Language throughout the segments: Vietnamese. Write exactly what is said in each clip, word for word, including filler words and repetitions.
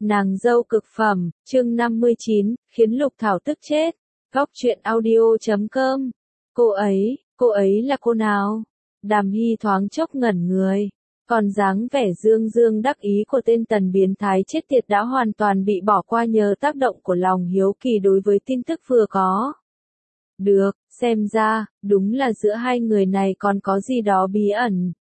Nàng dâu cực phẩm, chương năm mươi chín, khiến Lục Thảo tức chết. Góc truyện audio chấm com. Cô ấy, cô ấy là cô nào? Đàm Hy thoáng chốc ngẩn người. Còn dáng vẻ dương dương đắc ý của tên tần biến thái chết tiệt đã hoàn toàn bị bỏ qua nhờ tác động của lòng hiếu kỳ đối với tin tức vừa có. Được, xem ra, đúng là giữa hai người này còn có gì đó bí ẩn.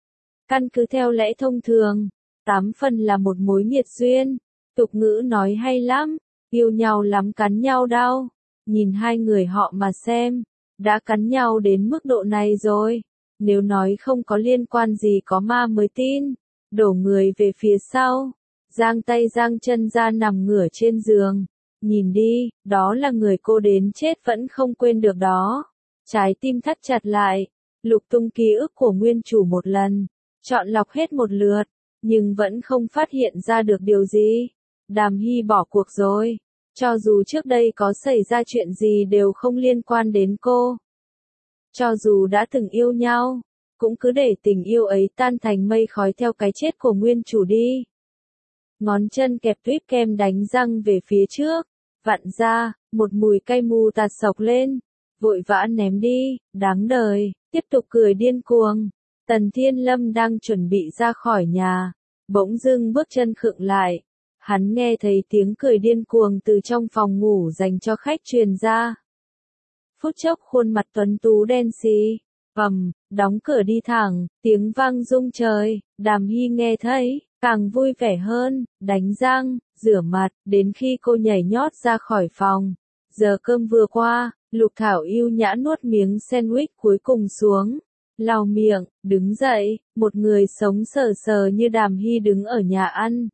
Căn cứ theo lẽ thông thường, tám phần là một mối nghiệt duyên. Tục ngữ nói hay lắm, yêu nhau lắm cắn nhau đau. Nhìn hai người họ mà xem, đã cắn nhau đến mức độ này rồi. Nếu nói không có liên quan gì có ma mới tin. Đổ người về phía sau, giang tay giang chân ra nằm ngửa trên giường. Nhìn đi, đó là người cô đến chết vẫn không quên được đó. Trái tim thắt chặt lại, lục tung ký ức của nguyên chủ một lần, chọn lọc hết một lượt, nhưng vẫn không phát hiện ra được điều gì. Đàm Hy bỏ cuộc rồi, cho dù trước đây có xảy ra chuyện gì đều không liên quan đến cô. Cho dù đã từng yêu nhau, cũng cứ để tình yêu ấy tan thành mây khói theo cái chết của nguyên chủ đi. Ngón chân kẹp tuyếp kem đánh răng về phía trước, vặn ra, một mùi cay mù tạt sộc lên, vội vã ném đi, đáng đời, tiếp tục cười điên cuồng. Tần Thiên Lâm đang chuẩn bị ra khỏi nhà, bỗng dưng bước chân khựng lại. Hắn nghe thấy tiếng cười điên cuồng từ trong phòng ngủ dành cho khách truyền ra. Phút chốc khuôn mặt tuấn tú đen xì, ầm, đóng cửa đi thẳng, tiếng vang rung trời. Đàm Hy nghe thấy, càng vui vẻ hơn, đánh răng, rửa mặt, đến khi cô nhảy nhót ra khỏi phòng. Giờ cơm vừa qua, Lục Thảo yêu nhã nuốt miếng sandwich cuối cùng xuống, lau miệng, đứng dậy, một người sống sờ sờ như Đàm Hy đứng ở nhà ăn.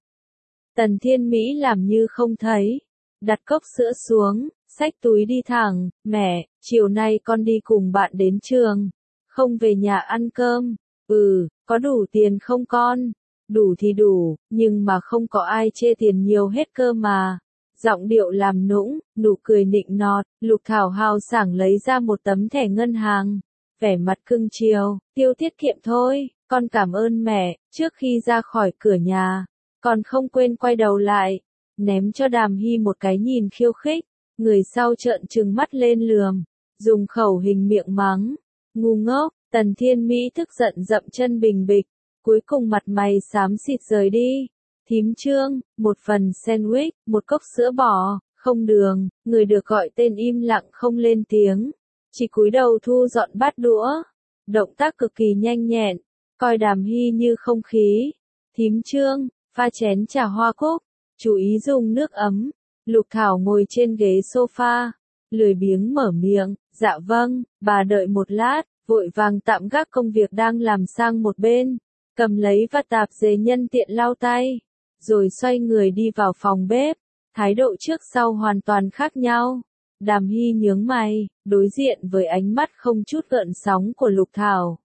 Tần Thiên Mỹ làm như không thấy, đặt cốc sữa xuống, xách túi đi thẳng. Mẹ, chiều nay con đi cùng bạn đến trường, không về nhà ăn cơm. Ừ, có đủ tiền không con? Đủ thì đủ, nhưng mà không có ai chê tiền nhiều hết cơ mà. Giọng điệu làm nũng, nụ cười nịnh nọt. Lục Thảo hào sảng lấy ra một tấm thẻ ngân hàng, vẻ mặt cưng chiều, tiêu tiết kiệm thôi, con cảm ơn mẹ. Trước khi ra khỏi cửa nhà, còn không quên quay đầu lại, ném cho Đàm Hy một cái nhìn khiêu khích. Người sau trợn trừng mắt lên lườm, dùng khẩu hình miệng mắng, ngu ngốc. Tần Thiên Mỹ tức giận dậm chân bình bịch, cuối cùng mặt mày xám xịt rời đi. Thím Trương, một phần sandwich, một cốc sữa bò, không đường. Người được gọi tên im lặng không lên tiếng, chỉ cúi đầu thu dọn bát đũa, động tác cực kỳ nhanh nhẹn, coi Đàm Hy như không khí. Thím Trương, pha chén trà hoa cúc, chú ý dùng nước ấm. Lục Thảo ngồi trên ghế sofa, lười biếng mở miệng, dạ vâng. Bà đợi một lát, vội vàng tạm gác công việc đang làm sang một bên, cầm lấy vạt tạp dề nhân tiện lau tay, rồi xoay người đi vào phòng bếp. Thái độ trước sau hoàn toàn khác nhau. Đàm Hy nhướng mày, đối diện với ánh mắt không chút gợn sóng của Lục Thảo.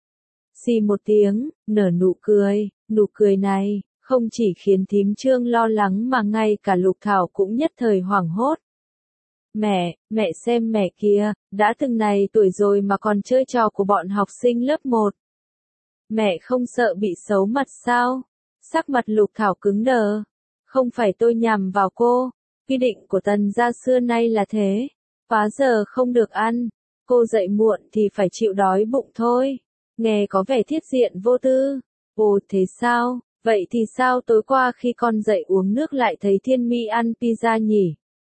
Xì một tiếng, nở nụ cười, nụ cười này không chỉ khiến thím Trương lo lắng mà ngay cả Lục Thảo cũng nhất thời hoảng hốt. Mẹ, mẹ xem mẹ kia, đã từng này tuổi rồi mà còn chơi trò của bọn học sinh lớp một. Mẹ không sợ bị xấu mặt sao? Sắc mặt Lục Thảo cứng đờ. Không phải tôi nhằm vào cô, quy định của Tần gia xưa nay là thế, quá giờ không được ăn, cô dậy muộn thì phải chịu đói bụng thôi. Nghe có vẻ thiết diện vô tư. Ồ thế sao? Vậy thì sao tối qua khi con dậy uống nước lại thấy Thiên Mỹ ăn pizza nhỉ?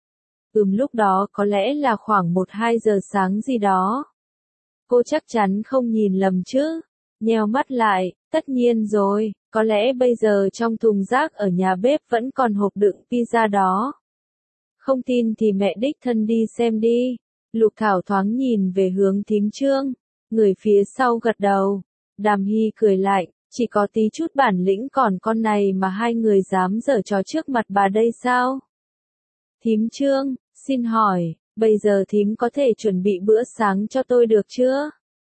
Ừm lúc đó có lẽ là khoảng một hai giờ sáng gì đó. Cô chắc chắn không nhìn lầm chứ? Nheo mắt lại, tất nhiên rồi, có lẽ bây giờ trong thùng rác ở nhà bếp vẫn còn hộp đựng pizza đó. Không tin thì mẹ đích thân đi xem đi. Lục Thảo thoáng nhìn về hướng thím Trương, người phía sau gật đầu. Đàm Hy cười lạnh, chỉ có tí chút bản lĩnh còn con này mà hai người dám giở trò trước mặt bà đây sao? Thím Trương, xin hỏi, bây giờ thím có thể chuẩn bị bữa sáng cho tôi được chưa?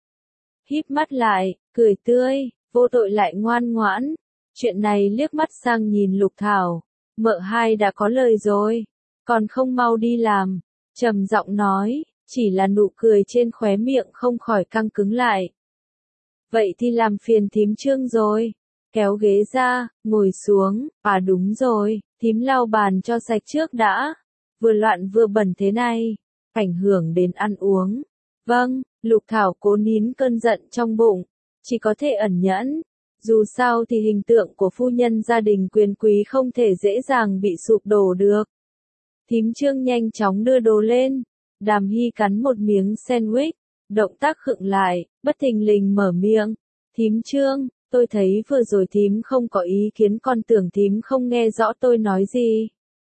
Híp mắt lại, cười tươi, vô tội lại ngoan ngoãn. Chuyện này liếc mắt sang nhìn Lục Thảo, mợ hai đã có lời rồi, còn không mau đi làm. Trầm giọng nói, chỉ là nụ cười trên khóe miệng không khỏi căng cứng lại. Vậy thì làm phiền thím Trương rồi. Kéo ghế ra, ngồi xuống. À đúng rồi, Thím lau bàn cho sạch trước đã. Vừa loạn vừa bẩn thế này. Ảnh hưởng đến ăn uống. Vâng, Lục Thảo cố nín cơn giận trong bụng. Chỉ có thể ẩn nhẫn. Dù sao thì hình tượng của phu nhân gia đình quyền quý không thể dễ dàng bị sụp đổ được. Thím Trương nhanh chóng đưa đồ lên. Đàm Hy cắn một miếng sandwich. Động tác khựng lại, bất thình lình mở miệng. Thím Trương, tôi thấy vừa rồi thím không có ý kiến, con tưởng thím không nghe rõ tôi nói gì.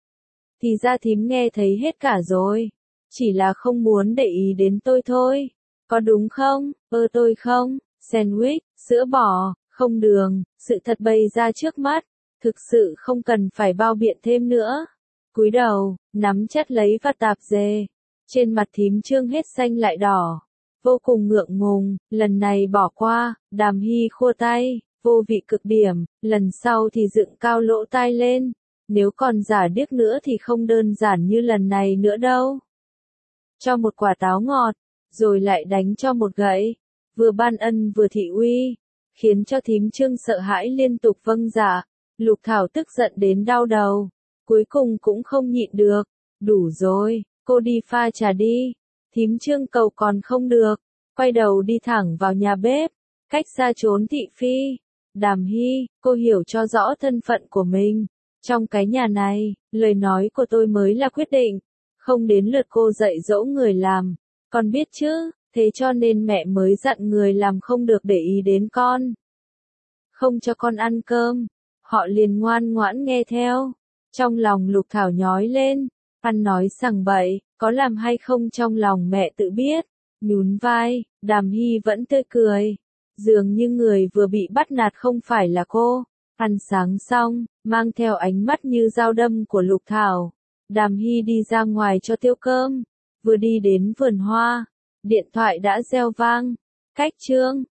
Thì ra thím nghe thấy hết cả rồi. Chỉ là không muốn để ý đến tôi thôi. Có đúng không? Ơ tôi không. Sandwich, sữa bò, không đường, sự thật bày ra trước mắt. Thực sự không cần phải bao biện thêm nữa. Cúi đầu, nắm chặt lấy và tạp dề. Trên mặt thím Trương hết xanh lại đỏ. Vô cùng ngượng ngùng, lần này bỏ qua. Đàm Hy khua tay, vô vị cực điểm. Lần sau thì dựng cao lỗ tai lên. Nếu còn giả điếc nữa thì không đơn giản như lần này nữa đâu. Cho một quả táo ngọt, rồi lại đánh cho một gậy. Vừa ban ân vừa thị uy, khiến cho thím Trương sợ hãi liên tục vâng dạ. Lục Thảo tức giận đến đau đầu. Cuối cùng cũng không nhịn được. Đủ rồi, cô đi pha trà đi. Thím Trương cầu còn không được. Quay đầu đi thẳng vào nhà bếp. Cách xa trốn thị phi. Đàm Hy, cô hiểu cho rõ thân phận của mình. Trong cái nhà này, lời nói của tôi mới là quyết định. Không đến lượt cô dạy dỗ người làm. Con biết chứ, thế cho nên mẹ mới dặn người làm không được để ý đến con. Không cho con ăn cơm. Họ liền ngoan ngoãn nghe theo. Trong lòng Lục Thảo nhói lên. Ăn nói sằng bậy, có làm hay không trong lòng mẹ tự biết. Nhún vai, Đàm Hy vẫn tươi cười. Dường như người vừa bị bắt nạt không phải là cô. Ăn sáng xong, mang theo ánh mắt như dao đâm của Lục Thảo. Đàm Hy đi ra ngoài cho tiêu cơm. Vừa đi đến vườn hoa, điện thoại đã reo vang. Cách Trương,